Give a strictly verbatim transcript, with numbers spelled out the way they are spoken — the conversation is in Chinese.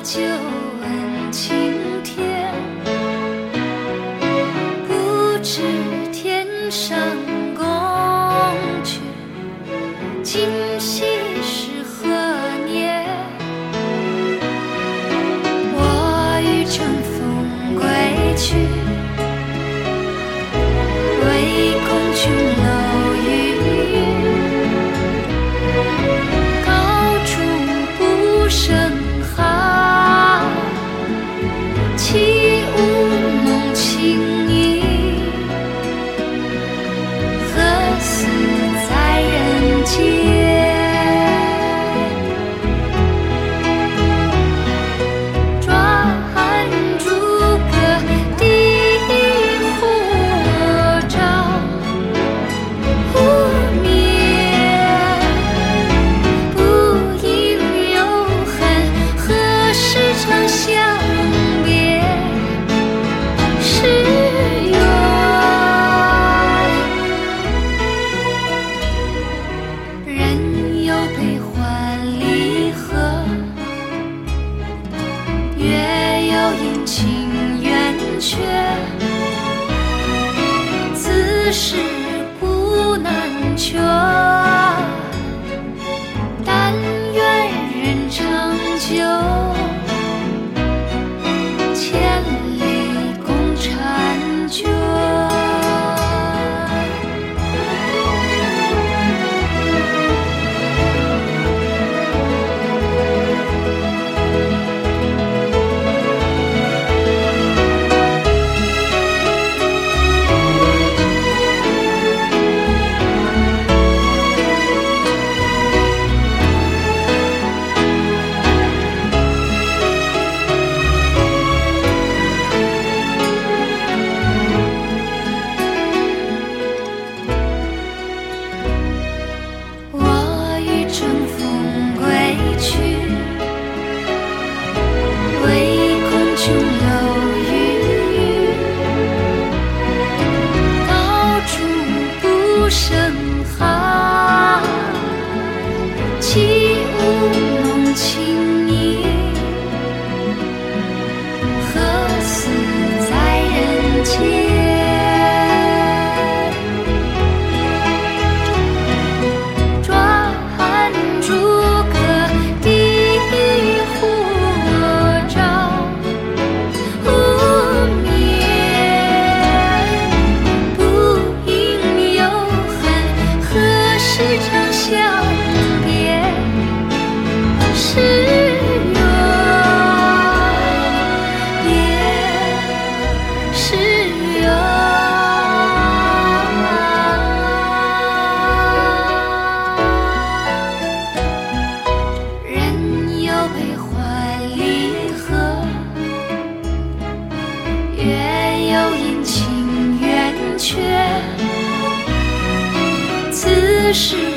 旧恩情甜，不知天上宫阙，今夕是何年？我欲乘风归去，唯恐琼楼玉宇，高处不胜寒。起舞弄清影，何似在人间？情缘却此事古难全，但愿人长久，千里共婵娟。生寒，起舞弄清影，何似在人间？转朱阁，低护照，无眠，不应有长相别是缘，别是缘。人有悲欢离合，月有阴晴圆缺，此事